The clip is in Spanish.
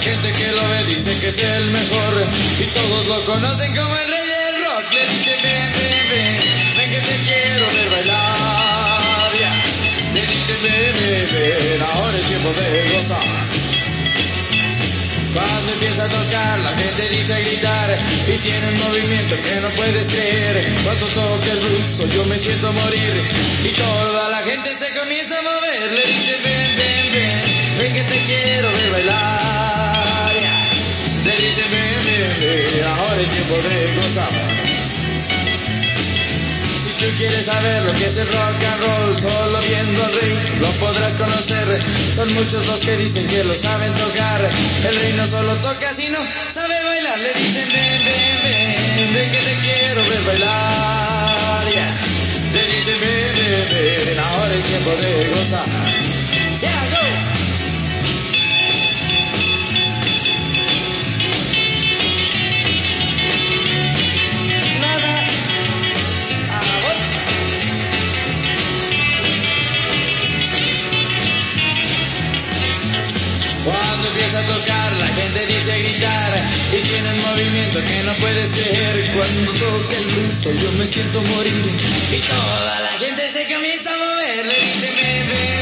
gente que lo ve dice que es el mejor y todos lo conocen como el rey del rock. Le dice ven, ven, ven, ven que te quiero ver bailar. Yeah. Le dice ven, ven, ven, ahora es tiempo de gozar. Cuando empieza a tocar la gente dice a gritar y tiene un movimiento que no puedes creer. Cuando toca el ruso yo me siento morir y toda la gente se comienza a mover. Le dice ven, ven, ven, ven que te quiero ver bailar. Yeah. Le dice ven, ven, ven, ahora es tiempo de gozar. Si tú quieres saber lo que es el rock and roll, solo viendo al rey lo podrás conocer. Son muchos los que dicen que lo saben tocar. El rey no solo toca sino sabe bailar. Le dicen ven, ven, ven, ven que te quiero ver bailar. Yeah. Le dicen ven, ven, ven, ahora es tiempo de gozar. Yeah, go. Cuando empieza a tocar la gente dice a gritar y tiene un movimiento que no puedes creer. Cuando toca el ruso yo me siento morir y toda la gente se comienza a mover. Le dice ven, ven,